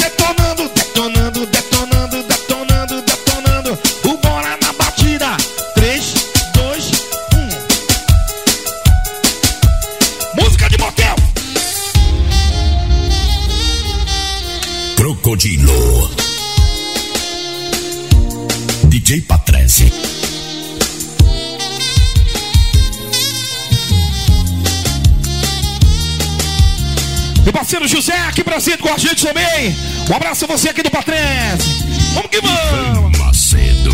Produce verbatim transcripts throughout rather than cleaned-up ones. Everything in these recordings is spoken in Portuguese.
detonando, detonando, detonando, detonando, detonando. O bora na batida. três, dois, um. Música de motel. Crocodilo. D J Patrese. Meu parceiro José aqui presente com a gente também. Um abraço a você aqui do Patrese. Vamos que vamos. Macedo.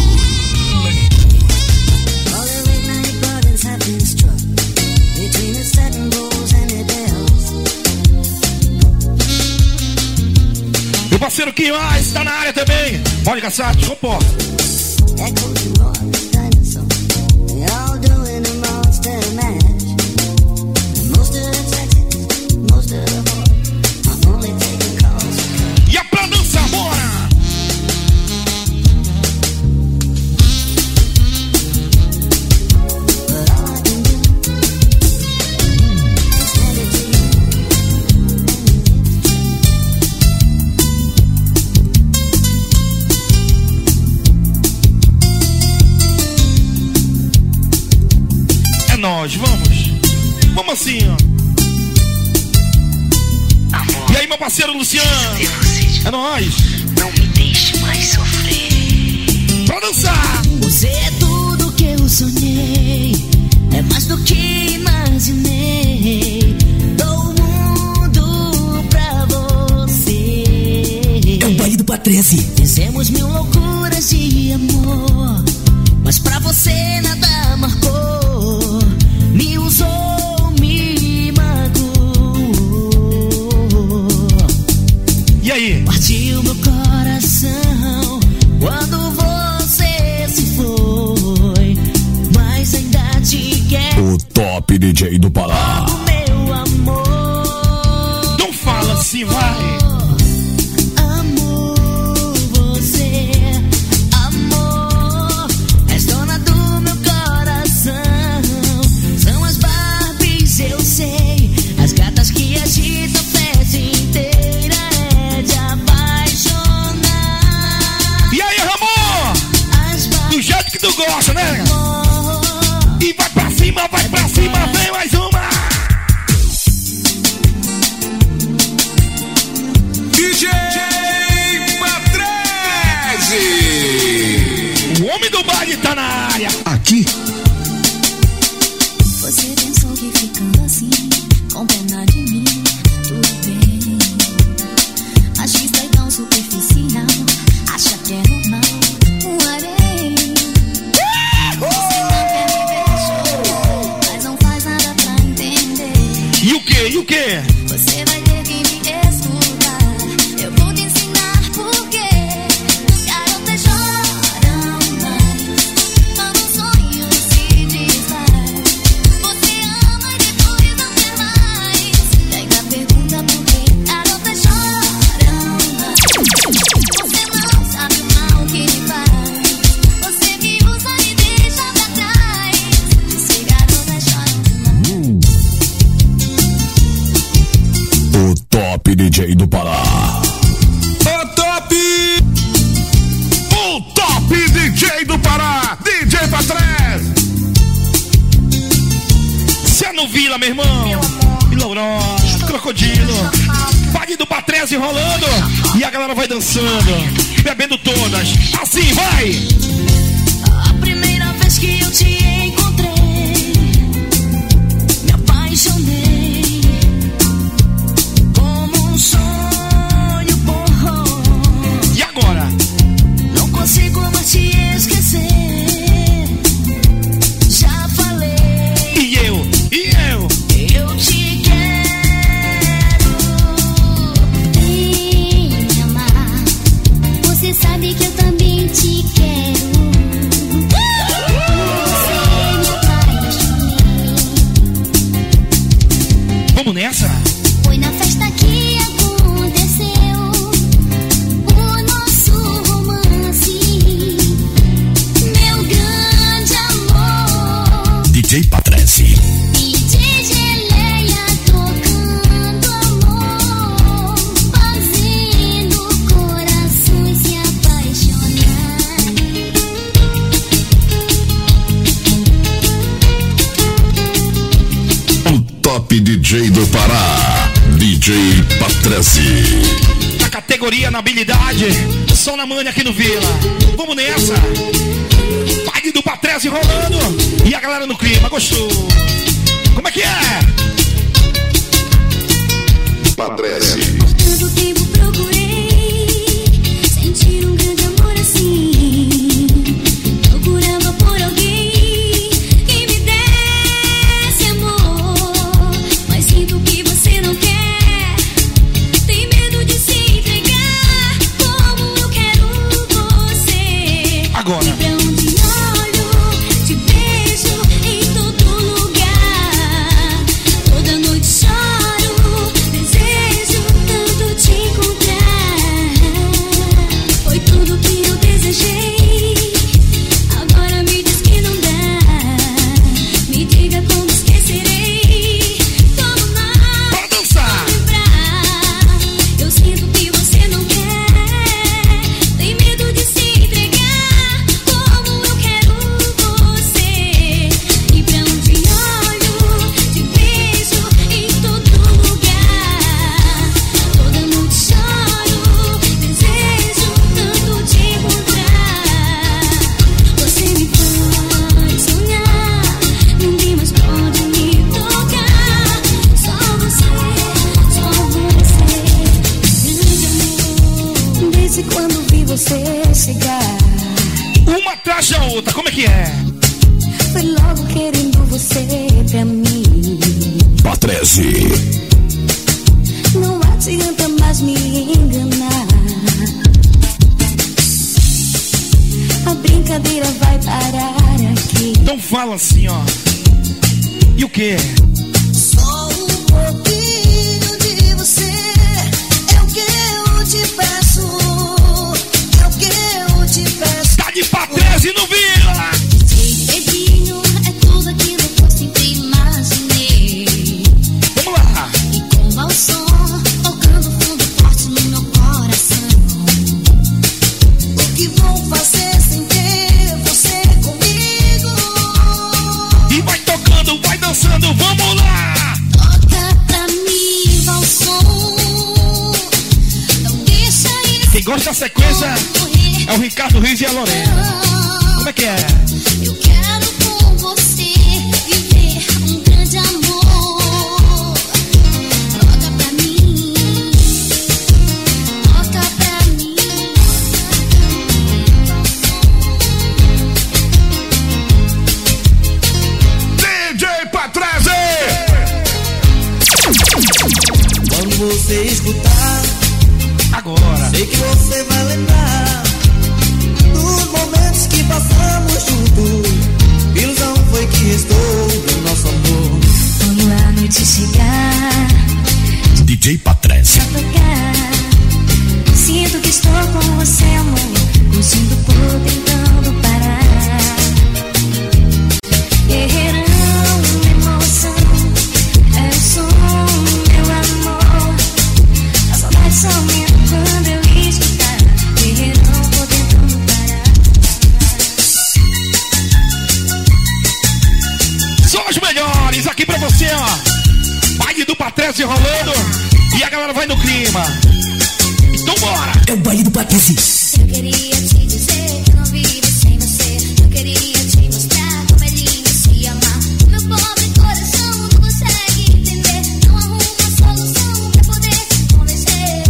Meu parceiro Kim mais tá na área também. Pode caçar, te comporta. E é pra dançar, bora! É nós, vamos. Vamos assim, ó. Amor, e aí, meu parceiro Luciano? É nóis. não me deixe mais sofrer. Pra dançar. Você é tudo que eu sonhei, é mais do que imaginei. Dou o mundo pra você. É o baile do Patrese. Fizemos mil loucuras de amor, mas pra você nada marcou. Me usou, me magoou. E aí? Partiu meu coração quando você se foi, mas ainda te quero. O top D J do Pará. O meu amor. Não fala assim, vai. Amor, você, amor, és dona do meu coração. São as Barbies, eu sei, as gatas que agitam a festa inteira. É de apaixonar. E aí, Ramon? As Barbies, Do jeito que tu gosta, né? amor. E vai pra cima, vai pra cima, vem mais uma. D J Patrese. O homem do baile tá na área. Aqui. Você pensou que ficando assim, com pena de mim, tudo bem. Machista e tão superficial, acha que é normal um harém. Você não quer me ver chorar, mas não faz nada pra entender. E o que? E o que? Você vai ter que me escutar, eu vou te ensinar por quê. Garotas choram mais quando o sonho se desfaz. Você ama e depois não quer mais, e ainda pergunta por quê. Garotas choram mais. Você não sabe o mal que me faz. Você me usa e deixa pra trás. Diz que garotas choram demais. O top D J do Pará. O top! O top D J do Pará, D J Patrese. Cê é no Vila, meu irmão. Meu amor, E Laurós, Crocodilo. Baile do Patrese rolando. E a galera vai dançando, bebendo todas. Assim, vai! A primeira vez que eu te encontrei, me apaixonei como um sonho bom. E agora? Não consigo mais te esquecer. Já falei, E eu? E eu? eu te quero. Vem me amar, você sabe que eu também te quero. top D J do Pará, D J Patrese. A categoria na habilidade, só na manha aqui no Vila. Vamos nessa. Baile do Patrese rolando e a galera no clima, gostou? Como é que é? Patrese. Tanto tempo procurei sentir um grande amor assim. Procurava por alguém que me desse amor, mas sinto que você não quer. Tem medo de se entregar como eu quero você. Agora. E pra onde olho, te vejo em todo lugar. Toda noite choro, desejo tanto te encontrar. Foi tudo que eu desejei, agora me diz que não dá. Me diga como esquecerei, como não Bora dançar. lembrar. Eu sinto que você não quer. Tem medo de se entregar como eu quero você. E pra onde olho, te vejo em todo lugar. Toda noite choro, desejo tanto te encontrar. Você me faz sonhar, ninguém mais pode me tocar. Só você, só você. Grande amor, desde quando vi você chegar, Uma atrás da outra, como é que é? foi logo querendo você pra mim. Patrese. Não adianta mais me enganar. A brincadeira vai parar aqui. Então fala assim, ó. E o que? Só um pouquinho de você é o que eu te peço. É o que eu te peço. Tá de Patrese no Vila. Dedinho é tudo aquilo que eu sempre imaginei. Vamos lá. E com o som tocando fundo forte no meu coração. O que vou fazer sem ter você comigo? E vai tocando, vai dançando, vamos lá. Toca pra mim, Valson. Não deixa isso Quem gosta da sequência correr. é o Ricardo Riz e a Lorena. Como é que é? Eu quero com você viver um grande amor. Toca pra mim, toca pra mim. D J Patrese. Quando você escutar, Agora. sei que você vai lembrar dos momentos que passamos juntos. Ilusão foi que restou do nosso amor. Quando a noite chegar, D J Patrese. pra tocar, sinto que estou com você, amor. Curtindo por tentando parar. Guerreirão, emoção, é o som, meu amor. A saudade só aumenta quando eu escutar. Guerreirão, vou tentando parar. São os melhores aqui pra você, ó. Baile do Patrese rolando e a galera vai no clima. Então bora. É o baile do Patrese. Eu queria te dizer que não vivo sem você. Eu queria te mostrar como é lindo se amar. Meu pobre coração não consegue entender. Não arruma solução pra poder convencer.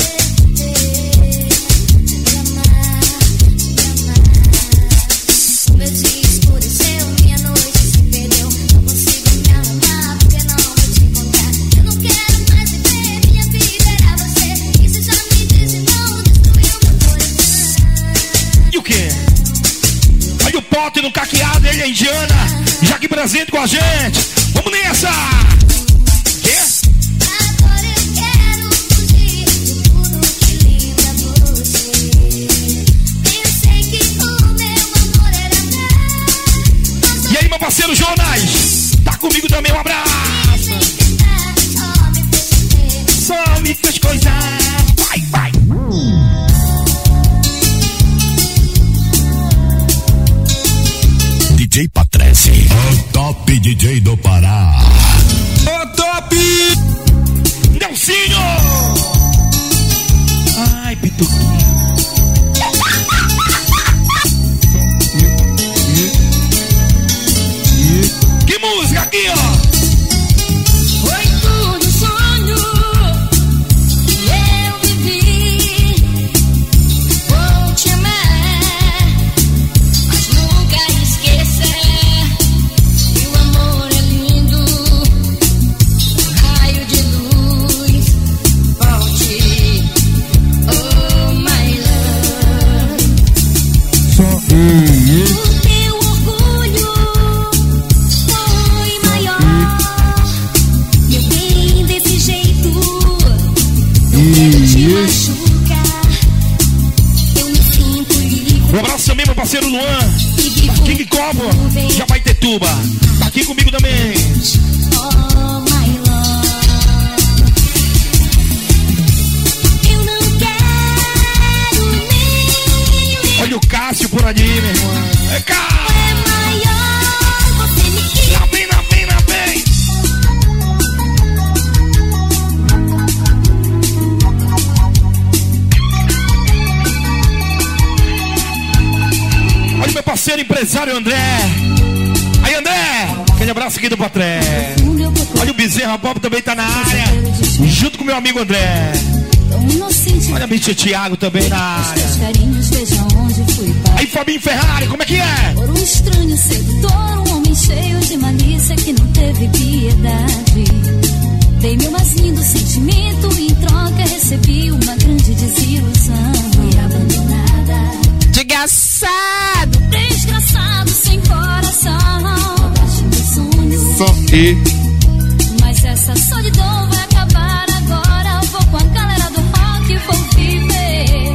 Te amar, te amar. O meu dia escureceu, minha noite se perdeu. Não consigo me arrumar porque não vou te encontrar. Eu não quero mais viver, minha vida era você. E você já me disse não, destruiu meu coração. E o que? Olha o pote no caqueado, ele é indiana. Já que presente com a gente. Vamos nessa. Quê? Agora eu quero fugir de tudo que lembra você. Pensei que o meu amor era meu. E aí, meu parceiro Jonas? Tá comigo também, um abraço. Sem tentar, só me fez sofrer. Só me fez coisar. Vai, vai. D J Patrese. O top D J do Pará. O top O teu orgulho foi maior. Meu bem, desse jeito não quero te machucar. Eu me sinto livre. Um abraço também, meu parceiro Luan. King Cobo, já vai ter tuba. Tá aqui comigo também. Oh, my love. Eu não quero nem. Olha o Cássio por ali, meu irmão. É Cássio. É maior, você me Lá vem, lá vem, lá vem. Olha o meu parceiro empresário André. Aí, André, aquele abraço aqui do Patré. Olha o Bezerra Bob também tá na área, junto com meu amigo André. Olha o bicho Thiago também na área. Aí, Fabinho Ferrari, como é que é? Por um estranho sedutor, um homem cheio de malícia que não teve piedade. Dei meu mais lindo sentimento e em troca recebi uma grande desilusão. Fui abandonada. Desgraçado. Desgraçado sem coração. Só que Mas essa solidão vai acabar agora. Vou com a galera do rock, vou viver.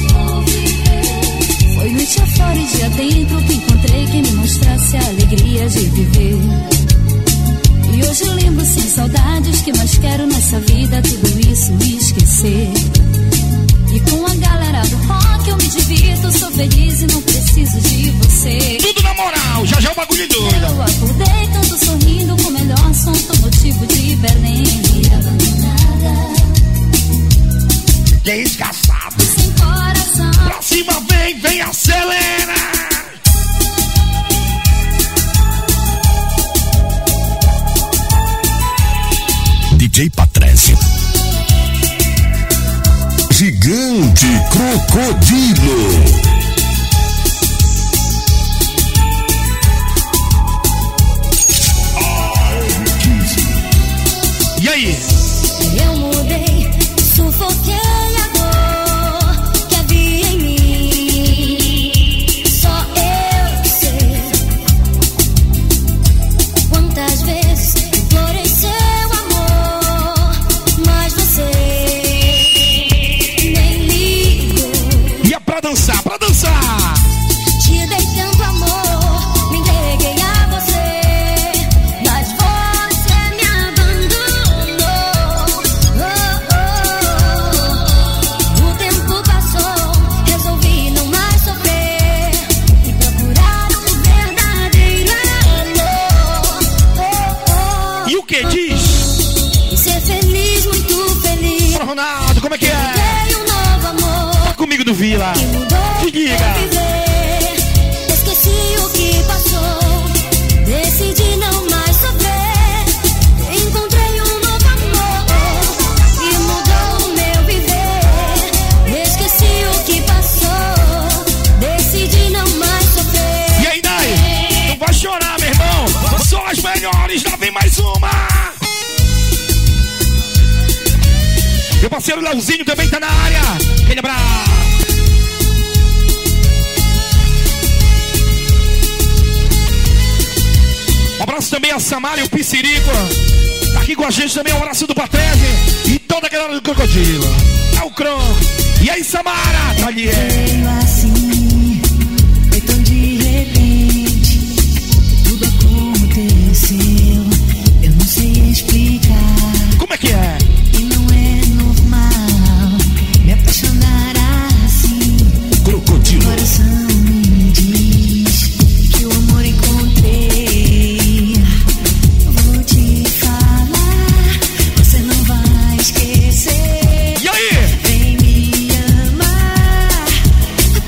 Foi noite afora e dia dentro que encontrei quem me mostrasse a alegria de viver. E hoje eu lembro sem saudades que mais quero nessa vida tudo isso esquecer. E com a galera do rock eu me divirto, sou feliz e não preciso de você. Tudo na moral, já já o bagulho é doido. Eu acordei tanto sorrindo com o melhor som do motivo de Belém. Abandonada, Desgraçado. sem coração. Pra cima vem, vem, acelera. D J Patrese. Gigante Crocodilo. E aí? Eu mudei, sufoquei a dor que havia em mim. Só eu sei quantas vezes implorei seu amor, mas você nem ligou. E é pra dançar, pra dançar. Te dei tanto amor, me entreguei a você, mas você me abandonou. Oh, oh. O tempo passou, resolvi não mais sofrer e procurar um verdadeiro amor. Oh, oh. E o que diz? E ser feliz, muito feliz. Ô, Ronaldo, como é que é? Dei um novo amor Tá comigo do Vila. que mudou Te diga. meu viver. Esqueci o que passou, decidi não mais sofrer. Encontrei um novo amor que mudou o meu viver. Esqueci o que passou, decidi não mais sofrer. E aí, Dai? Não vai chorar, meu irmão. Só as melhores, lá vem mais uma. Meu parceiro Leozinho também tá na área. Aquele abraço. Um abraço também a Samara e o Piscirico. Tá aqui com a gente também, um abraço do Patrese e toda a galera do Crocodilo. É o Croco. E aí, Samara? Tá ali, é. Veio assim, foi tão de repente, tudo aconteceu, eu não sei explicar. Como é que é? E não é normal me apaixonar assim. Crocodilo. O coração me diz que o amor encontrei. Vou te falar, você não vai esquecer. E aí? Vem me amar,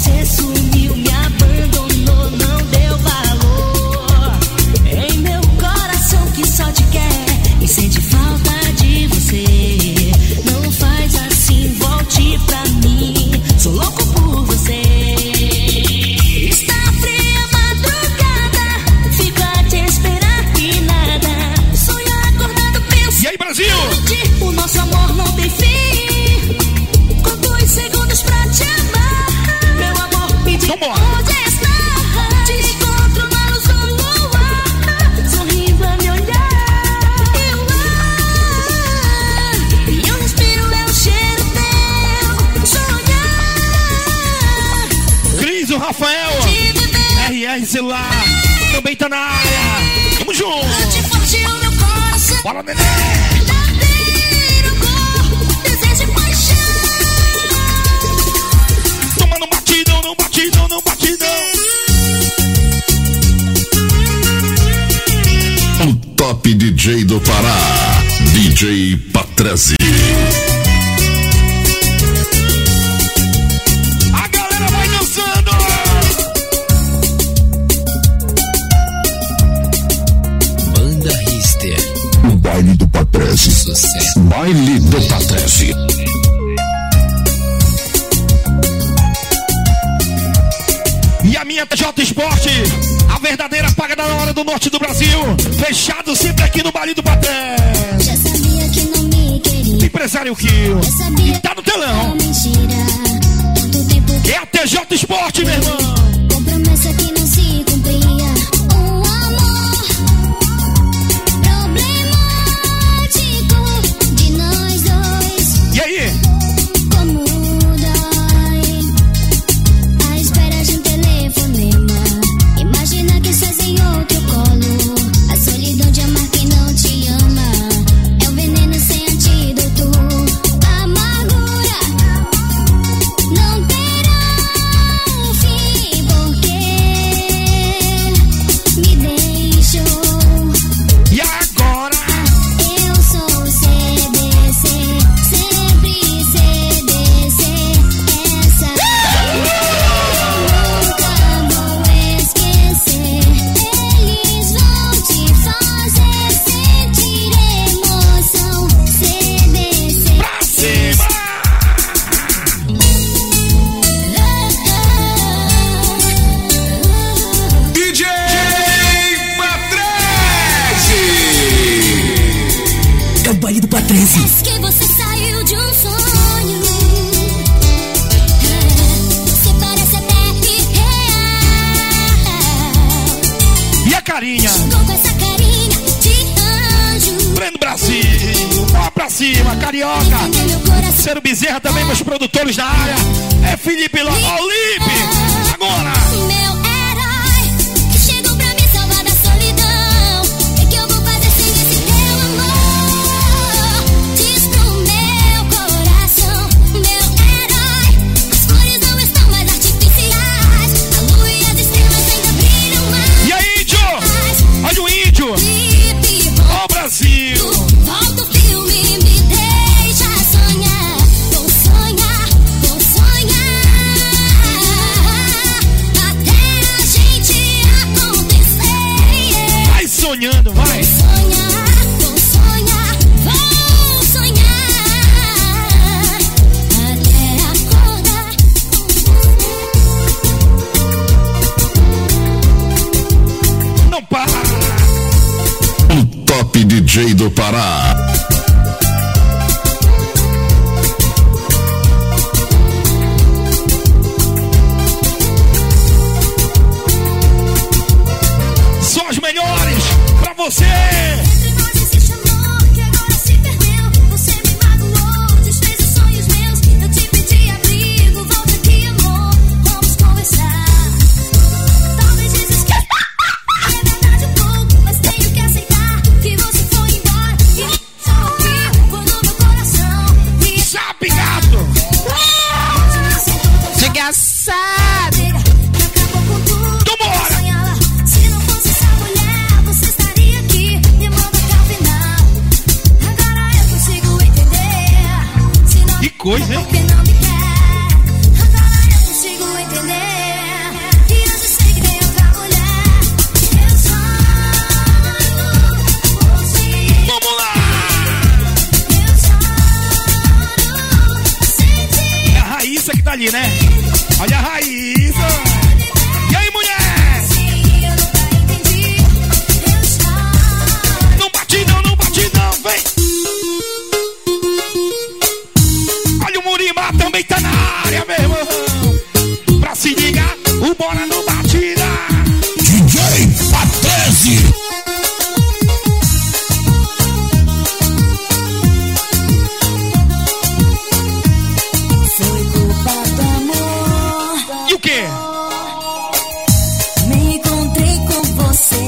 Você sumiu, me abandonou, não deu valor. Em meu coração que só te quer e sente falta de você. Não faz assim, volte pra mim. Sou louco por você. Está fria a madrugada, fico a te esperar que nada. Sonho acordado, penso. E aí, Brasil? O nosso amor não tem fim. Conto os segundos pra te amar. Meu amor, me diz Vambora. onde está. Te encontro na luz do luar, sorrindo a me olhar. E o ar, e eu respiro, é o cheiro teu. Sonhar. Cris, o Rafael, De viver. R R Celular, também tá na área. Tamo junto. Bate forte o meu coração. Bora, neném. Bater o corpo, desejo e paixão. Toma no batidão, no batidão, no batidão. O top D J do Pará, D J Patrese. A galera vai dançando. Banda Rister. O baile do Patrese. Sucesso. Baile do Patrese. E a minha T J Esporte, a verdadeira paga da hora do norte do Brasil. Fechado sempre aqui no Baile do Patré. Já sabia que não me queria. Empresário Kill. Já sabia E tá no que telão. era mentira. Tanto tempo É a T J Esporte, meu irmão. com promessa que não se cumpria. Um amor problemático de nós dois. E aí? Como dói a espera de um telefonema. Imagina que estás em outro colo. A solidão de amar quem não te ama é o veneno sem antídoto. A amargura não terá um fim, porque me deixou. E agora? Eu sou C D C, sempre C D C. Essa nunca vou esquecer. Eles vão te fazer sentir emoção. C D C. Pra cima! D J Patrese. É o baile do Patrese. Parece que você saiu de um sonho. Você parece até irreal. E a carinha? Chegou com essa carinha de anjo. Breno Brasil. Ó pra cima, carioca. Entendeu meu coração? Ciro Bezerra também, meus produtores da área. É Felipe Ló. Ó, Lipe. Agora. Meu herói, que chegou pra me salvar da solidão. O que eu vou fazer sem esse teu amor? Diz pro meu coração, meu herói. As cores não estão mais artificiais. A lua e as estrelas ainda brilham mais. E aí, índio? Olha o índio. Hip Ó, Brasil. volta o filme, me deixa sonhar. Vou sonhar, vou sonhar. ali, né? Olha a Raíssa. E aí, mulher? Não bate não, não bate não, vem. Olha o Murimá também tá na área, meu irmão. Pra se ligar, o Bora no Batida. D J Patrese. Foi culpa do amor. E o quê? Me encontrei com você.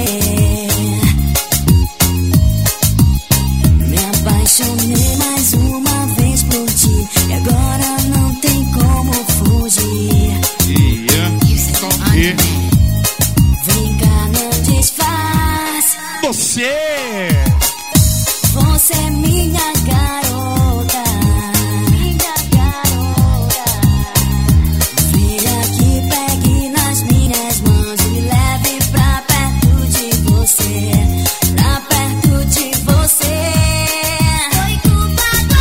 Me apaixonei mais uma vez por ti. E agora não tem como fugir. E Vem cá, não disfarce. você? Você é minha garota. Minha garota. Vem aqui, pegue nas minhas mãos e me leve pra perto de você. Pra perto de você. Foi culpa do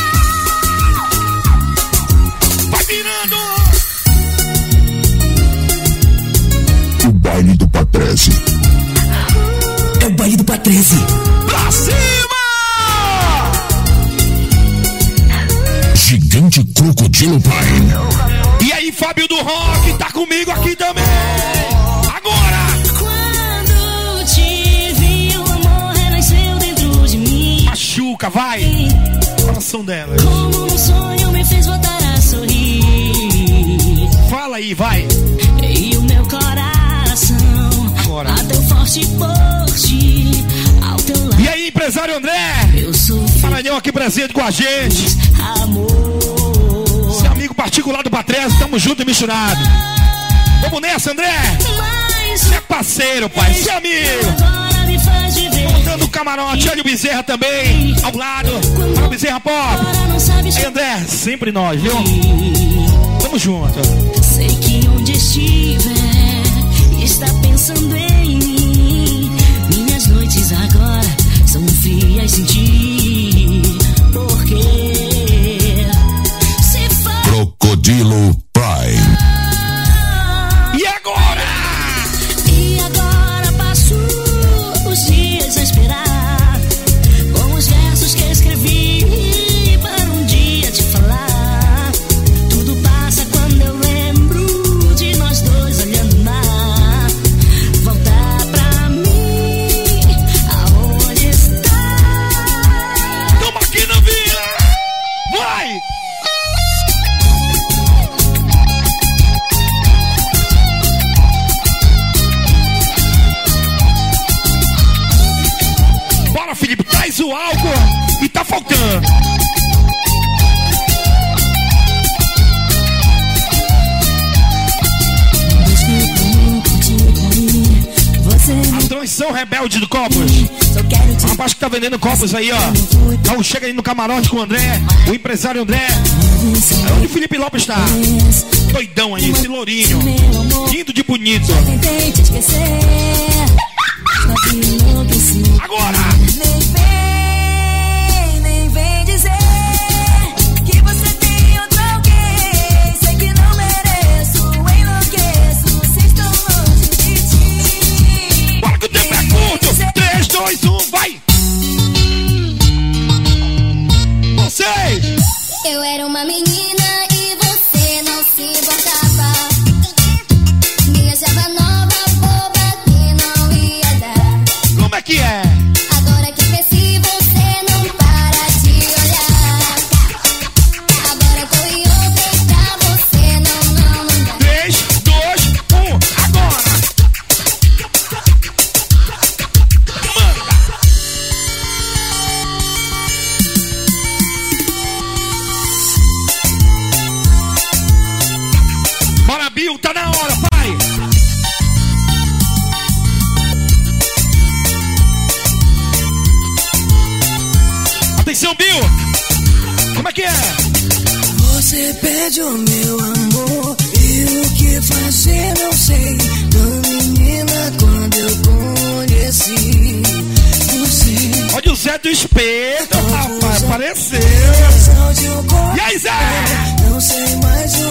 amor. Vai virando! O baile do Patrese. É o baile do Patrese. Pra cima! Gigante Crocodilo Prime. E aí, Fábio do Rock, tá comigo aqui também. Agora! Quando te vi, o amor renasceu dentro de mim. Machuca, vai! Coração dela. Como um sonho me fez voltar a sorrir. Fala aí, vai! E o meu coração Agora. bateu forte por ti. Ao teu lado E aí, empresário André? eu sofri Maranhão aqui presente com a gente. amor. Seu amigo particular do Patrese, tamo junto e misturado. Vamos nessa, André? Mas Você é parceiro, pai, você é amigo. agora me faz viver. Dando camarote, olha o Bezerra também, ao lado. Olha o Bezerra Pop. Agora não sabe Aí, André, sempre nós, viu? sorrir. Tamo junto. Sei que onde estiver está pensando em mim. Minhas noites agora são frias sem ti. Porque se for Crocodilo Prime. E agora? e agora passo os dias a esperar com os versos que escrevi para um dia te falar. Tudo passa quando eu lembro de nós dois olhando o mar. Voltar pra mim, aonde está? Tamo aqui na vila. Vai! Bora, Felipe, traz o álcool e tá faltando. A transição rebelde do Copos. Só quero te O rapaz que tá vendendo copos aí, ó. Então chega aí no camarote com o André, o empresário André. É onde o Felipe Lopes tá. Doidão aí, esse lourinho. Lindo de bonito. tentei te esquecer. Só que enlouqueci. Agora! Nem vem, nem vem dizer que você tem outro alguém. Sei que não mereço, enlouqueço se estou longe de ti. Bora que o tempo é curto! três, dois, um, vai! Vocês! Eu era uma menina e você não se importava. Me achava nova, boba, que não ia dar. Como é que é? Agora que cresci, você não para de olhar. Agora tô em outra e pra você não, não, não dá. três, dois, um, agora! Manda! Bora, Bill, tá na hora, pai! Atenção, Bill! Como é que é? Você pede o meu amor e o que fazer não sei. Tão menina quando eu conheci você. Olha o Zé do Espeto, rapaz, apareceu! De um corpo, E aí, Zé? não sei mais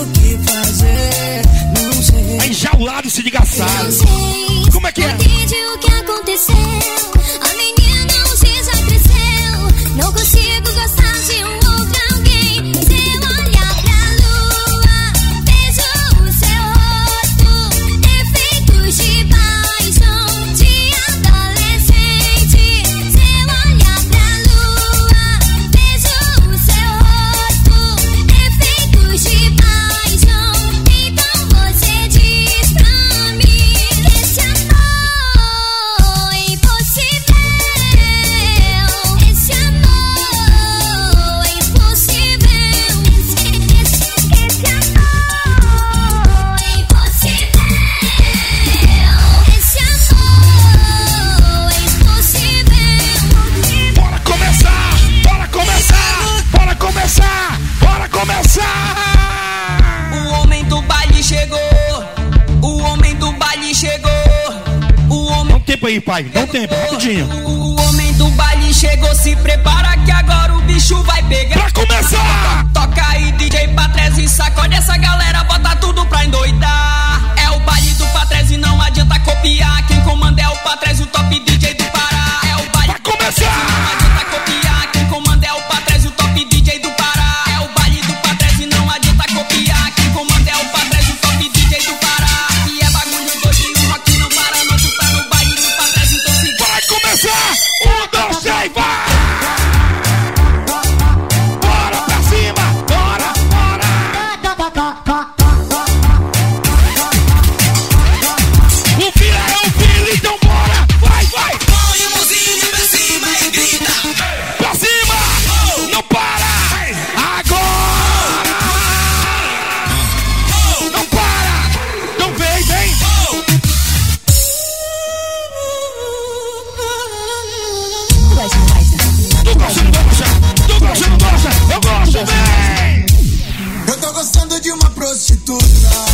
fazer, não sei. Tá enjaulado, se desgraçado. Como é que é? Entende o que aconteceu? A menina hoje já cresceu. Não consigo gostar de um outro alguém. Se eu olhar pra lua, vejo o seu rosto. Defeitos de paixão de adolescente. Se eu olhar pra lua, vejo o seu rosto. Defeitos de paixão. Então você diz pra mim que esse amor é impossível. Esse amor é impossível. Esse, esse, esse amor é impossível. Esse amor é impossível. Bora começar, bora começar, bora começar, bora começar. O homem do baile chegou. O homem do baile chegou. O Dá homem um tempo aí, pai, dá um tempo, rapidinho. O homem do baile chegou, se prepara que agora o bicho vai pegar. Pra começar! Toca aí, D J Patrese, sacode essa galera, bota tudo pra endoidar. É o baile do Patrese, não adianta copiar. Quem comanda é o Patrese, o top D J do Pará. É o baile Pra começar! não adianta copiar. Quem comanda é o Patrese, o top D J do Pará. É o baile do Patrese, não adianta copiar. Quem comanda é o Patrese, o top D J do Pará. E é bagulho doido e o rock não para, não. Tu tá no baile do Patrese, então se Vai começar! Um, dois, três, vai! Bora pra cima! Bora, bora! O filho é o filho, então bora! Vai, vai! põe a mãozinha pra cima e grita. Pra cima! Não para! Agora! Não para! Não vem, vem! Tu gosta, não gosta? Tu gosta, não gosta? Eu gosto, vem! Eu tô gostando de uma prostituta.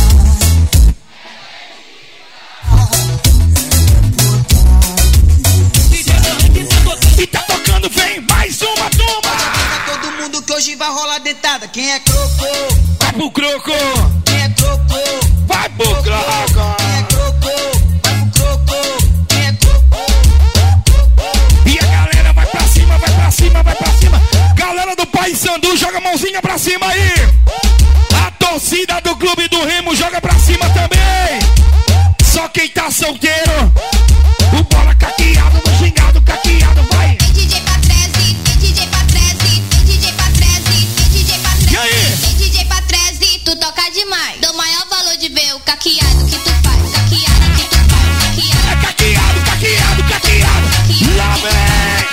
E tá tocando, vem! Mais uma turma! Pra todo mundo que hoje vai rolar dentada. Quem é croco? Vai pro croco! Quem é croco? Vai pro croco! Quem é croco? Vai pro croco. Quem é croco? E a galera vai pra cima, vai pra cima, vai pra cima. Galera do Pai Sandu, joga a mãozinha pra cima aí. A torcida do Clube do Remo joga pra cima também. Só quem tá solteiro, o bola caqueado, no gingado caqueado, vai. Vem D J Patrese, vem D J Patrese, vem D J Patrese, vem D J Patrese. E aí? Vem D J Patrese, tu toca demais. Dou maior valor de ver o caqueado que tu faz. Caqueado que tu faz, caqueado. É caqueado, caqueado, caqueado. Lá vem.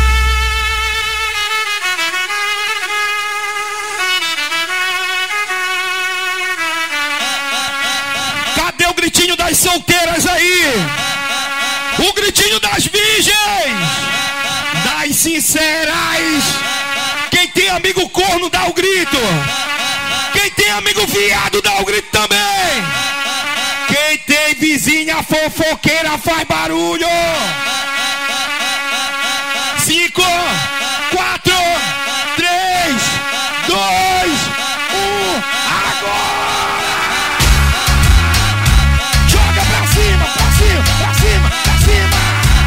Cadê o gritinho das solteiras aí? O gritinho das virgens, das sinceras. Quem tem amigo corno dá o grito. Quem tem amigo viado dá o grito também. Quem tem vizinha fofoqueira faz barulho. Cinco, quatro, três, dois, um, agora! Joga pra cima, pra cima, pra cima, pra cima!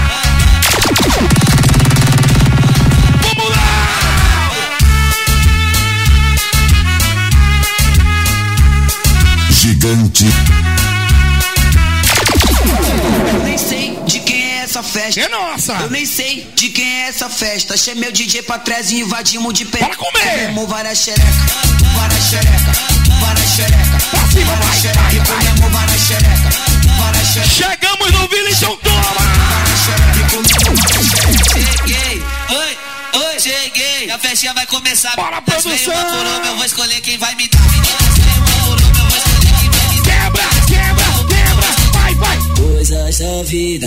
Vamos lá! Gigante. Eu nem sei de quem é essa festa. É nossa! Eu nem sei de quem é essa festa. Chamei o D J Patrese e invadimos de pé. Bora comer! Comemos várias xereca, várias xereca, várias xereca. Pra cima, vai, várias vai, xereca. vai. Comemos várias xereca, várias xereca. Chegamos no Vila, então toma! Cheguei, oi, oi, cheguei. A festinha vai começar. Bora, Mas veio produção. uma coroa, eu vou escolher quem vai me dar. Meninas, veio uma coroa, eu vou escolher quem vai me dar. Quebra, quebra, quebra! Vai, vai! Coisas da vida.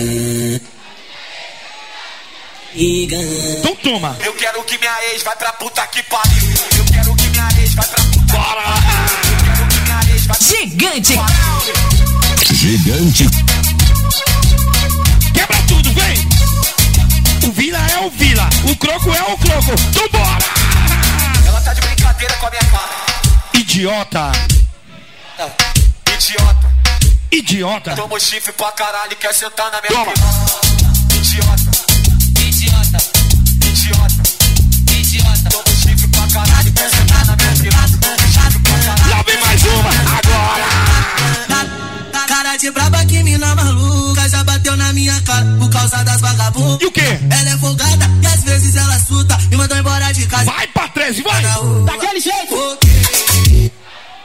Gigante. Então toma! Eu quero que minha ex vai pra puta que pariu. Eu quero que minha ex vai pra puta. Bora! Eu quero que minha ex vai pra Gigante. Gigante. Quebra tudo, vem! O Vila é o Vila, o Croco é o Croco. Então bora! Ela tá de brincadeira com a minha cara. Idiota! Idiota. Idiota. Toma chifre pra caralho, quer sentar na minha Toma. Idiota. Idiota. Idiota. Idiota. Toma chifre pra caralho, quer sentar na minha piroca. Lá vem mais uma, agora. Cara de braba que mina maluca, já bateu na minha cara por causa das vagabundas. E o quê? Ela é folgada e às vezes ela suta e mandou embora de casa. Vai pra trás, vai. Daquele jeito. Foguei.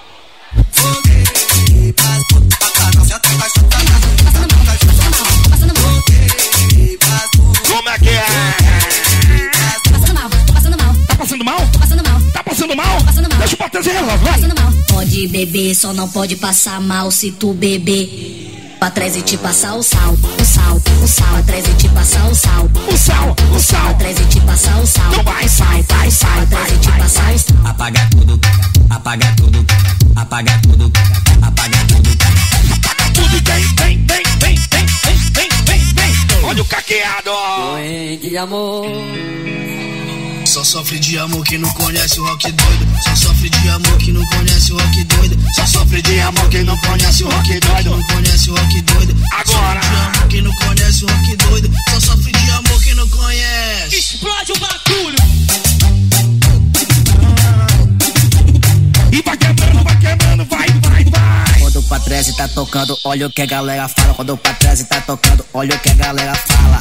Foguei. As putas pra cá, não se atenta, chuta, passando mal, foguei. Como é que é? Passando mal, passando mal. Tá passando mal? Passando mal. Tá passando mal? Passando mal. Deixa o Patrese resolve, vai. Passando mal. Pode beber, só não pode passar mal se tu beber. Pra trás e te passar o sal, o sal, o sal. Pra trás e te passar o sal, O sal, o sal. pra trás e te passar o sal. Então vai, sai, vai, sai, Pra trás vai, e te vai, passar vai. o sal. Apaga tudo, apaga tudo, apaga tudo, apaga tudo. Apaga tudo e vem, vem, vem, vem, vem, vem, vem, vem, vem. Olha o caqueado. De amor. Só sofre de amor que não conhece o rock doido. Só sofre de amor que não conhece o rock doido. Só sofre de amor que não conhece o rock doido. Não conhece o rock doido. Agora. Sofre de amor que não conhece o rock doido. Só sofre de amor que não conhece. Explode o bagulho. E vai quebrando, vai quebrando, vai, vai, vai. Quando o Patrese tá tocando, olha o que a galera fala. Quando o Patrese tá tocando, olha o que a galera fala.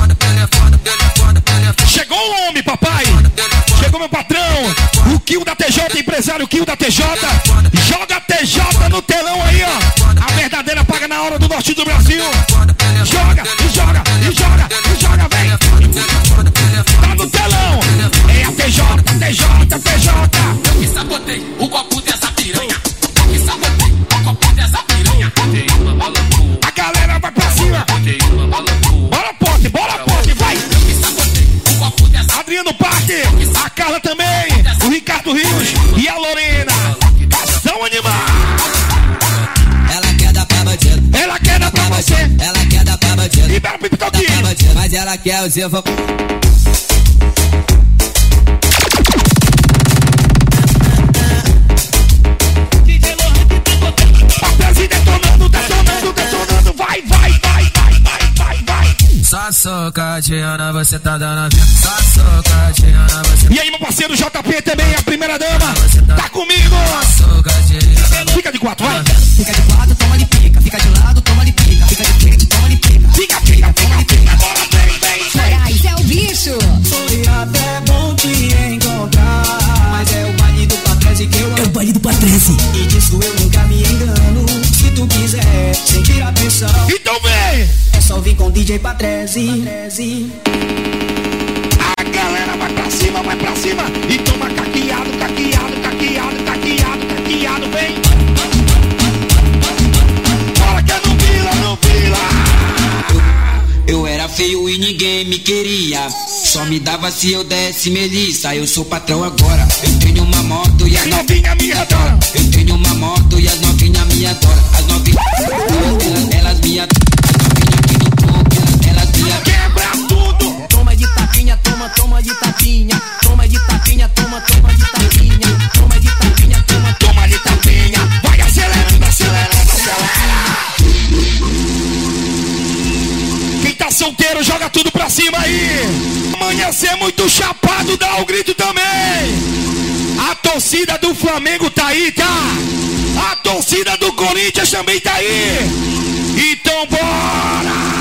Chegou o homem, papai. Chegou meu patrão. O Kill da T J, empresário Kill da T J. Joga T J no telão aí, ó. A verdadeira paga na hora do norte do Brasil. Joga, e joga, e joga, e joga, vem. Tá no telão. É a T J, T J, T J. Eu que sabotei o copo dessa piranha. Eu que sabotei o copo dessa piranha. Botei uma bala boa. A galera vai pra cima. Botei uma bala boa. Bora, pote, bora, pote, vai. Eu que sabotei o copo dessa. Adriano Parque, a Carla também, o Ricardo Rios e a Lorena. Casão animal. Ela quer dar pra bandido, Ela quer dar pra você. ela quer dar pra bandido, Libera o Pipi dá pra Toquinho. bandido, mas ela quer o Zilva. Papelzinho detonando, detonando, detonando. Vai, vai, vai, vai, vai, vai, vai. Só socadinha, você tá dando. Só socadinha, você E aí, meu parceiro J P também, a primeira dama. Tá comigo. socadinha. Fica de quatro, vai. Fica de quatro, toma de pica. Fica de lado, toma de pica. Fica de frente, toma de pica. Fica, fica, fica, fica. Bora, vem, vem, vem. Moraes é o bicho. Foi até bom te encontrar, mas é o baile do Patrese que eu amo. É o baile do Patrese. E disso eu nunca me engano. Se tu quiser sentir a pressão, Então vem. é só vir com D J Patrese. Patrese. A galera vai pra cima, vai pra cima. E toma caqueado, caqueado, caqueado, caqueado, caqueado, vem. Bora que é no Vila, no Vila. Eu era feio e ninguém me queria. Só me dava se eu desse melissa. Eu sou patrão agora. Eu tenho uma moto e as novinhas. Novinha me adora. Eu tenho uma moto e as novinhas me adoram. As novinhas, elas, elas me adoram. As novinhas aqui do corpo, elas, elas me adoram. Quebra tudo. Toma de tapinha, toma, toma de tapinha. Toma de tapinha, toma, toma de tapinha. Toma de tapinha, toma, Toma de tapinha. Vai acelerando, acelerando, acelera. Quem tá solteiro, joga tudo pra cima aí. Amanhecer muito chapado, dá o grito também. A torcida do Flamengo tá aí, tá? A torcida do Corinthians também tá aí. Então bora.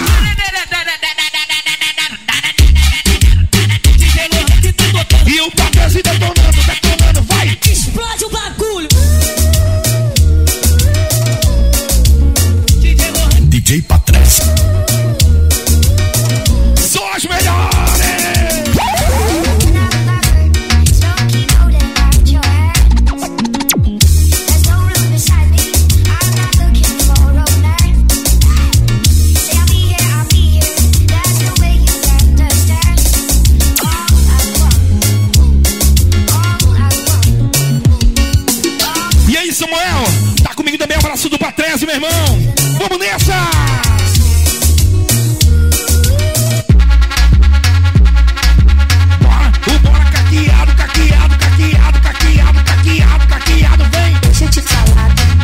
E o Patrese detonando, detonando, vai. Explode o bagulho. D J Patrese. Só as melhores. E aí, Samuel? Tá comigo também, abraço do Patrese, meu irmão. Vamos nessa! Bora, o bora caqueado, caqueado, caqueado, caqueado, caqueado, caqueado, vem! Deixa eu te falar,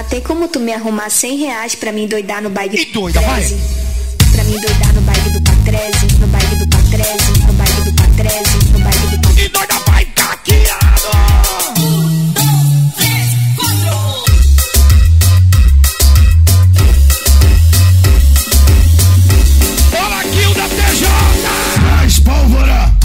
tem como tu me arrumar cem reais pra mim doidar no baile e doida, do Patrese? Pra mim doidar no baile do Patrese, no baile do Patrese, no baile do Patrese, no baile do Patrese. E doida vai caqueado! Um, dois, três, quatro! Bora, Kill da T J! Mais pólvora!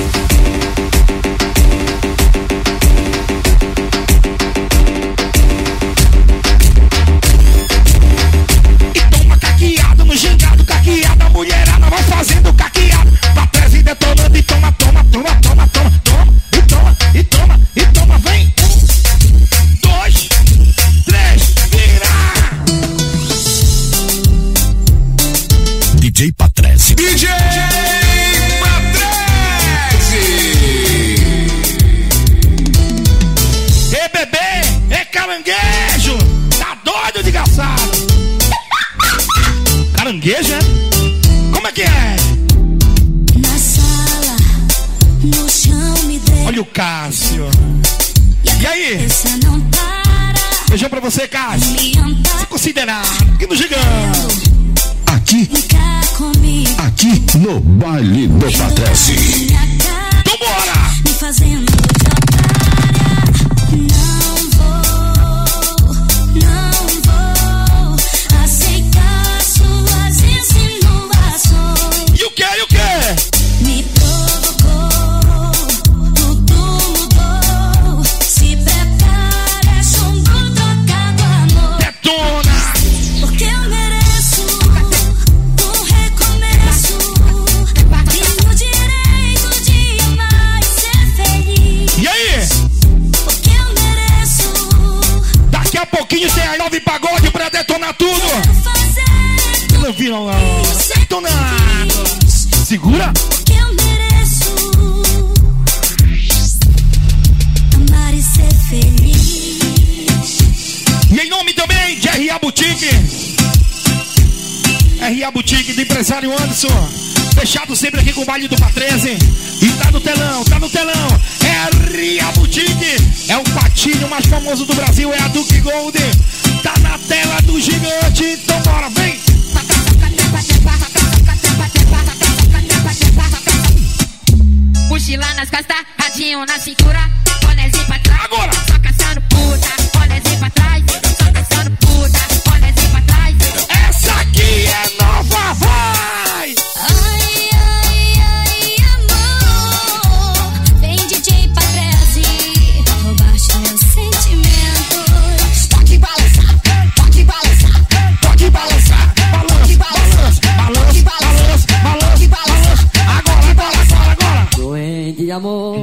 No gingado, caqueada, mulherada vai fazendo caqueado. Pra trás e detonando e toma, toma, toma, toma, toma, toma, e toma, e toma, e toma, vem. Um, dois, três, vira! D J Patrese. D J Patrese! Ei, bebê, é caranguejo, tá doido de gasado? Caranguejo, é? Como é que é? Na sala, no chão me deu. Olha o Cássio. E aí? Não para. Beijão pra você, Cássio. Se considerar aqui no Gigante. Aqui. Aqui no baile do Patrese. Então bora! Me fazendo de otária. Não vou, não vou aceitar suas insinuações. E o que? E o que? Me provocou, tudo mudou. Se prepara, é chumbo trocado, amor. Detona! Porque eu mereço um recomeço. E o direito de amar e ser feliz. E aí? Porque eu mereço. Daqui a pouquinho tem a nove pagode pra detonar tudo. Fazer Não viram lá? Detonado! Segura! porque eu mereço amar e ser feliz. E em nome também de R A Boutique. R A Boutique do empresário Anderson. Fechado sempre aqui com o baile do Patrese. E tá no telão, tá no telão. É R A Boutique. É o patinho mais famoso do Brasil. É a Duke Gold. Tá na tela do Gigante. Então bora, vem. Mochila nas costas, radinho na cintura, bonézinho pra trás. Agora! Só caçando puta, bonézinho pra trás. Só caçando puta, bonézinho pra trás. Essa aqui é nova, vai! Ai, ai, ai, amor. Vem D J Patrese, roubaste meus sentimentos. Pode balançar, pode balançar, pode balançar. Balança, balança, balança, balança, balança, balança. Agora, agora, agora, agora. Doente de amor,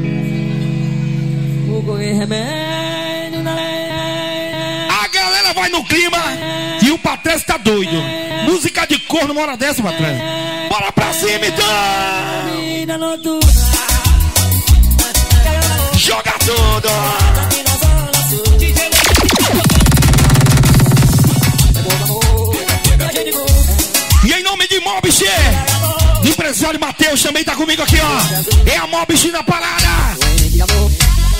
vou correr remédio na lei. A galera vai no clima e o Patrese tá doido. Música de corno, uma hora dessa, Patrese. Bora pra cima, então! Vida noturna, Joga tudo! aqui na zona sul. E em nome de Mobich, o empresário Matheus também tá comigo aqui, ó. É a Mobich na parada. Doente de amor,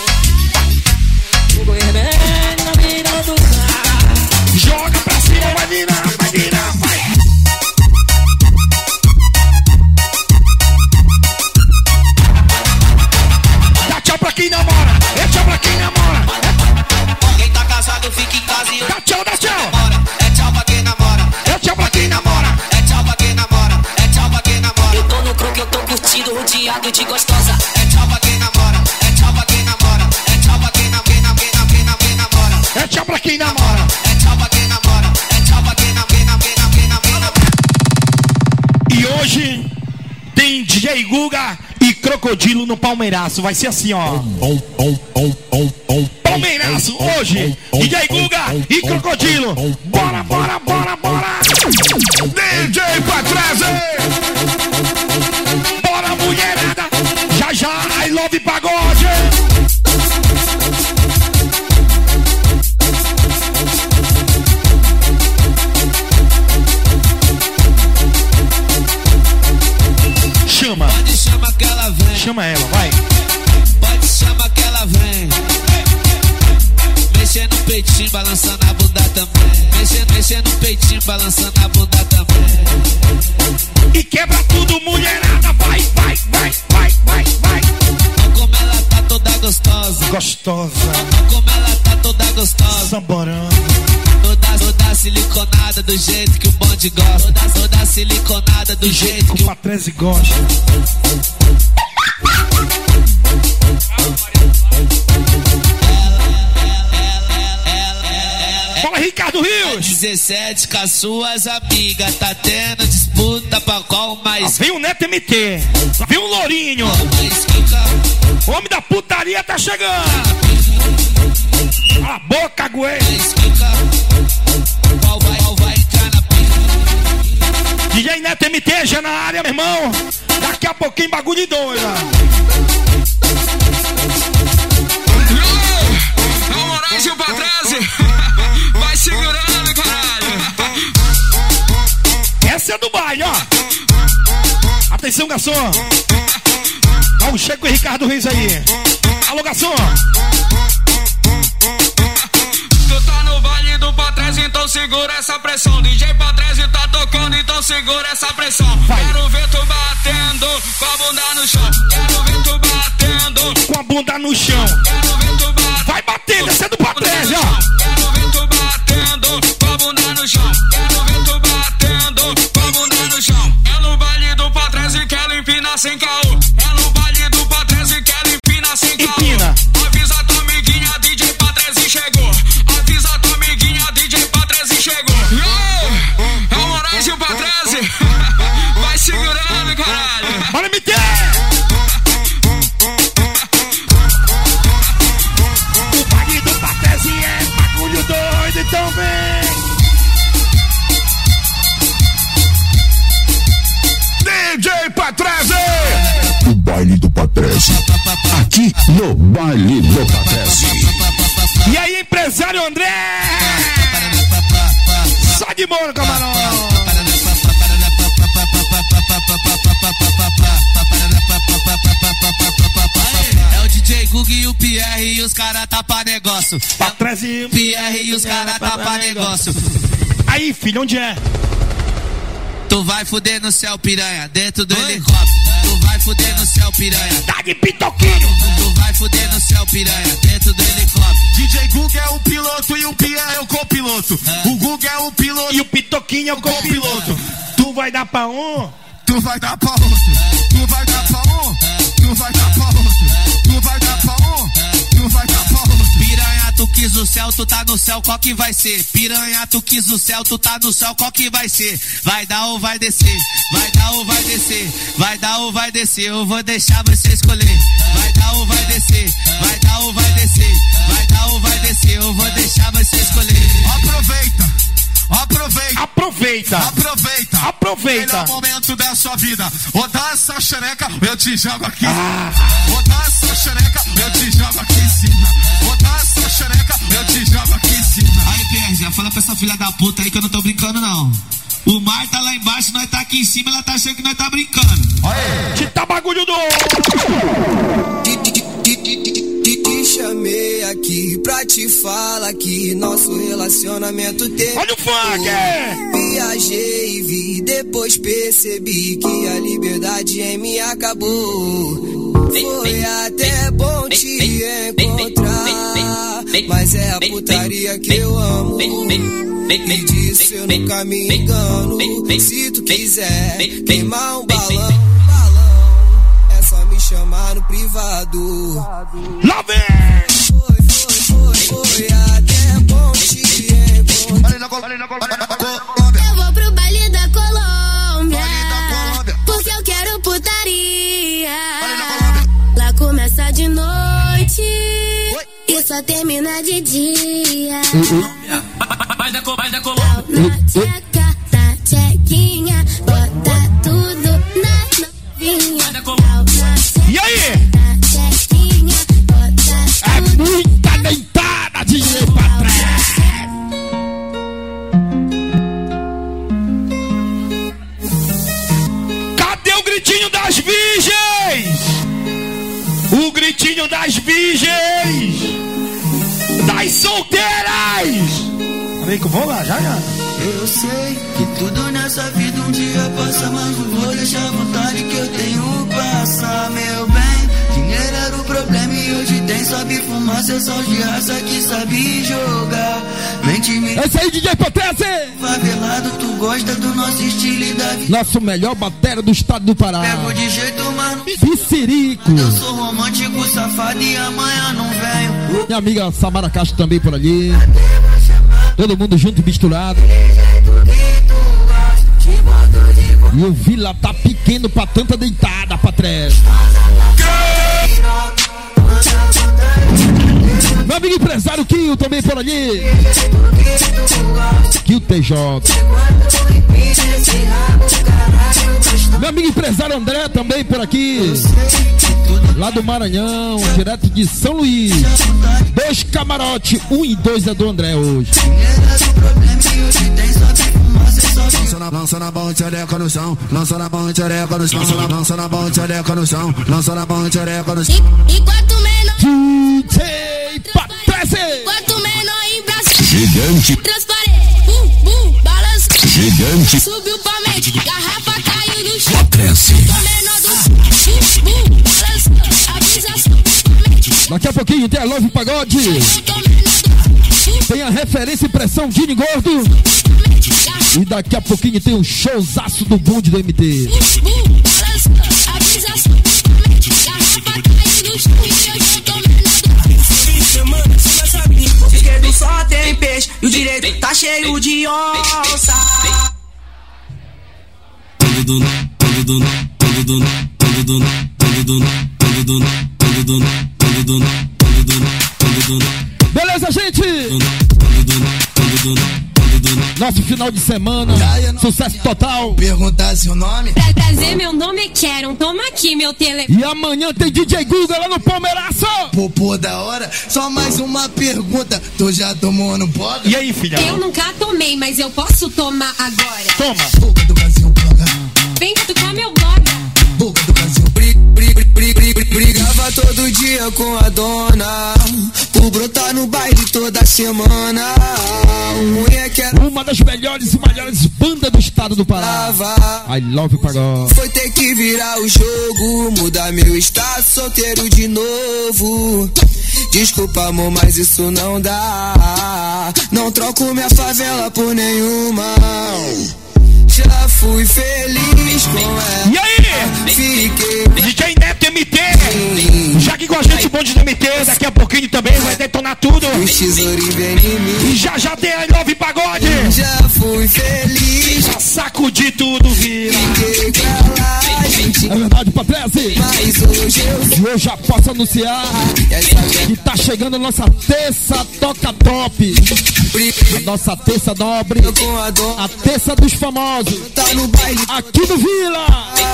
vou correr remédio na vida noturna. Joga pra cima, vai virar, vai virar, vai. Dá tchau pra quem namora, é tchau pra quem namora. Quem tá casado fica em casa e Dá tchau, dá tchau. namora. É tchau pra quem namora. É tchau pra quem namora. É tchau pra quem namora. É tchau pra quem namora. Eu tô no croque, eu tô curtindo, rodeado de gostosa. É tchau pra quem namora. É tchau pra quem namora. É tchau pra quem namora. Quem namora. Quem namora. Quem namora. É tchau pra quem namora. É tchau pra quem namora. É tchau pra quem namora. Quem namora. Quem namora. Quem namora. E hoje tem D J Guga e Crocodilo no Palmeiraço. Vai ser assim, ó. Palmeiraço, hoje, D J Guga e Crocodilo. Bora, bora, bora, bora. D J Patrese. Bora, mulherada. Já, já, I love pagode. Chama. Pode chamar que ela vem. Chama ela, vai. Pode chamar que ela vem. Vem mexendo no peitinho, balançando a bunda também. Mexendo, mexendo no peitinho, balançando a bunda também. E quebra tudo, mulherada, vai, vai, vai, vai, vai, vai. Olha como ela tá toda gostosa. Gostosa. Olha como ela tá toda gostosa. Samborando. Toda, toda siliconada do jeito que o bonde gosta. Toda, toda siliconada do jeito que o Patrese gosta. Fala, Ricardo Rios. dezessete com as suas amigas, tá tendo disputa pra qual mais. Ah, vem o Neto M T, vem o Lourinho. O homem da putaria tá chegando. Cala a boca, Guê. Qual vai, qual vai entrar na pista? D J Neto M T já na área, meu irmão. Daqui a pouquinho bagulho de doido. Na moral, Gil Patrese. Vai segurando, caralho. Essa é do baile, ó. Atenção, garçom. Dá um cheque com o Ricardo Reis aí. Alô, garçom. Tu tá no baile do Patrese, então segura essa pressão. D J Patrese tá tocando, então segura essa pressão. Vai. Quero ver tu batendo com a bunda no chão. Quero ver tu batendo com a bunda no chão. Quero ver tu batendo. Vai batendo, essa é do Patrese, ó. Quero ver tu batendo com a bunda no chão. Quero ver tu batendo com a bunda no chão. É no baile do Patrese que ela empina sem caô. É no baile do Patrese que ela empina sem caô. Empina. Avisa tua amiguinha, D J Patrese chegou. Avisa tua amiguinha, D J Patrese chegou. É o Moraes e o Patrese. Vai segurando, caralho. Bora, M T! O baile do Patrese é bagulho doido, então vem. D J Patrese! O baile do Patrese. Aqui no baile do Patrese. E aí, empresário André? Sai de boa, camarão. É o D J Gug e o Pierre e os caras tá pra negócio. Patrese. O Pierre e os caras tá pra negócio. Aí, filho, onde é? Tu vai fuder no céu, piranha, dentro do Oi? helicóptero. Tu vai fuder no céu, piranha. Tá de pitoquinho. Tu vai fuder no céu, piranha, dentro do helicóptero. D J Gug é o piloto e o Pierre é o copiloto. É. O Gug é o piloto e o pitoquinho é o copiloto. É. Tu vai dar pra um? Tu vai dar pra outro. É. Tu vai dar pra um? É. Tu vai dar pra outro. É. Tu vai dar pra um? É. Tu vai dar pra outro. Piranha, tu quis o céu, tu tá no céu, qual que vai ser? Piranha, tu quis o céu, tu tá no céu, qual que vai ser? Vai dar ou vai descer? Vai dar ou vai descer? Vai dar ou vai descer? Eu vou deixar você escolher. Vai dar ou vai descer? Vai dar ou vai descer? Vai dar ou vai descer? Eu vou deixar você escolher. Aproveita! Aproveita! Aproveita! Aproveita! Aproveita! Melhor momento da sua vida. Ou dá essa xereca, eu te jogo aqui. Ah. Ou dá essa xereca, eu te jogo aqui em cima. Ou dá essa xereca, eu te jogo aqui em cima. Aí, Pierre, já fala pra essa filha da puta aí que eu não tô brincando, não. O mar tá lá embaixo, nós tá aqui em cima, ela tá achando que nós tá brincando. Aê! Que tá bagulho do... Te chamei aqui pra te falar que nosso relacionamento teve. Olha o funk! Viajei e vi, depois percebi que a liberdade em mim acabou. Foi até bom te encontrar, mas é a putaria que eu amo. E disso eu nunca me engano. Se tu quiser queimar um balão, é só me chamar no privado. Lá vem! Foi, foi, foi, foi até bom te encontrar. Eu vou pro baile da Colômbia, porque eu quero putaria. Lá começa de noite e só termina de dia. Vai da Colômbia. Na tcheca, na tchequinha, bota tudo na novinha. E aí? É muita deitada de D J Patrese. Cadê o gritinho das virgens? O gritinho das virgens. das solteiras. Vem que eu vou lá, já já. Eu sei que tudo nessa vida um dia passa, mas não vou deixar a vontade que eu tenho passar, meu bem. Dinheiro era o problema e hoje tem, sabe fumar, cê só de raça que sabe jogar. Mente me... Esse aí, D J Patrese! Favelado, tu gosta do nosso estilo e da vida. Nosso melhor batera do estado do Pará. Pego de jeito, mano. Vicirico. Eu sou romântico, safado e amanhã não venho. Minha amiga Samara Castro também por ali. Todo mundo junto e misturado. E o Vila tá pequeno pra tanta deitada, Patrese. Meu amigo empresário Kio também por ali. Kio T J. Meu amigo empresário André também por aqui. Lá do Maranhão, direto de São Luís. Dois camarotes, um e dois é do André hoje. Lança na, lança na mão, tchereca no chão. Lança na mão, tchereca no chão. Lança na mão, tchereca no chão. Lança na mão, tchereca no chão. Enquanto menor D J Patrese. Enquanto menor em Brasil. Gigante. Transparente. Bum, bum, balança. Gigante. Subiu pra mente. Garrafa caiu no chão. Patrese. Menor do bum, bum, balança. Avisação. Daqui a pouquinho tem a Love Pagode. Tem a referência e pressão Dini Gordo. E daqui a pouquinho tem um showzaço do bonde do M T. Esquerdo só tem peixe e o direito tá cheio de onça. Beleza, gente? Nosso final de semana, sucesso total. Perguntar seu nome. Pra trazer meu nome é Quero, toma aqui meu telefone. E amanhã tem D J Guga lá no Palmeiraço. Popô da hora, só mais uma pergunta. Tu já tomou no boga? E aí, filha? Eu nunca tomei, mas eu posso tomar agora. Toma. Boca do Brasil, bloga. Vem que tu come eu bloga. Boca do Brasil. Brigava todo dia com a dona por brotar no baile toda semana. É que era... Uma das melhores e maiores bandas do estado do Pará. I love Pagode. Foi ter que virar o jogo, mudar meu estado, solteiro de novo. Desculpa, amor, mas isso não dá. Não troco minha favela por nenhuma. Já fui feliz com ela. E aí? Fiquei. D J Neto M T. Já que com a gente, o bonde do M T, daqui a pouquinho também vai detonar tudo. Os tesourinhos vem em mim. E já já tem a Love Pagode. Já fui feliz. Já sacudi tudo, vira. Fiquei calado. É verdade, Patrese. Mas hoje eu, eu já posso anunciar que tá chegando a nossa terça toca top. A nossa terça nobre. A terça dos famosos. Tá no baile. Aqui no Vila.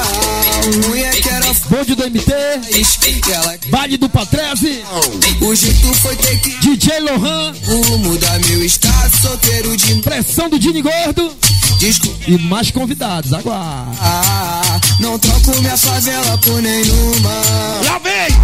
Bonde do M T. Baile do Patrese. O jeito foi ter que D J Lohan. Mudar meu estado, solteiro de pressão do Dini Gordo. Desculpa. E mais convidados, aguarda. Ah, não troco minha favela por nenhuma. Lá vem!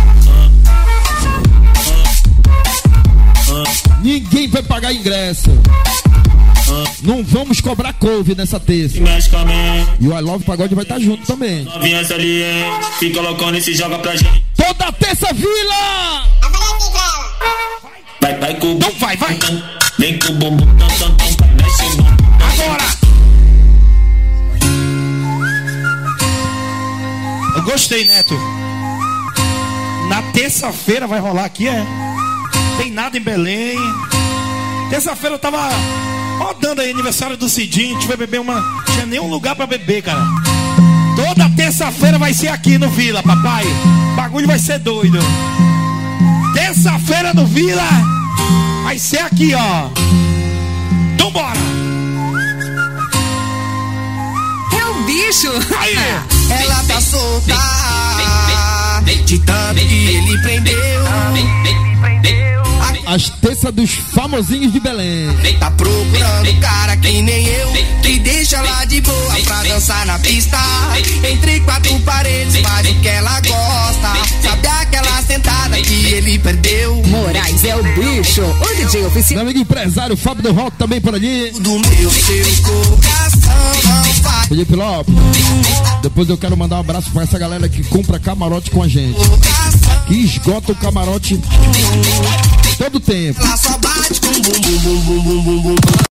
Ninguém vai pagar ingresso. Não vamos cobrar couve nessa terça. E o I Love Pagode vai estar junto também. Novinha saliente, fica loucona e se joga pra gente. Toda terça, Vila! Vai, vai com o Não vai, vai! vem com o bumbum, tam, tam, tam, desce no. Agora! Eu gostei, Neto. Na terça-feira vai rolar aqui, é? Tem nada em Belém. Terça-feira eu tava rodando aí, aniversário do Cidinho. A gente vai beber uma... Não tinha nenhum lugar pra beber, cara. Toda terça-feira vai ser aqui no Vila, papai. O bagulho vai ser doido. Terça-feira no Vila vai ser aqui, ó. Então bora. É o bicho. Aí. Ela tá solta. De tanto que ele prendeu. as terças dos famosinhos de Belém. Tá procurando cara que nem eu, que deixa lá de boa pra dançar na pista. Entre quatro paredes, faz o que ela gosta. Sabe aquela sentada que ele perdeu? Moraes é o bicho, o D J oficial. Meu amigo empresário Fábio do Rock também por ali. Do meu seu coração. Felipe Lopes. Depois eu quero mandar um abraço pra essa galera que compra camarote com a gente, que esgota o camarote todo tempo. Ela só bate com bum bum bum bum bum bum bum.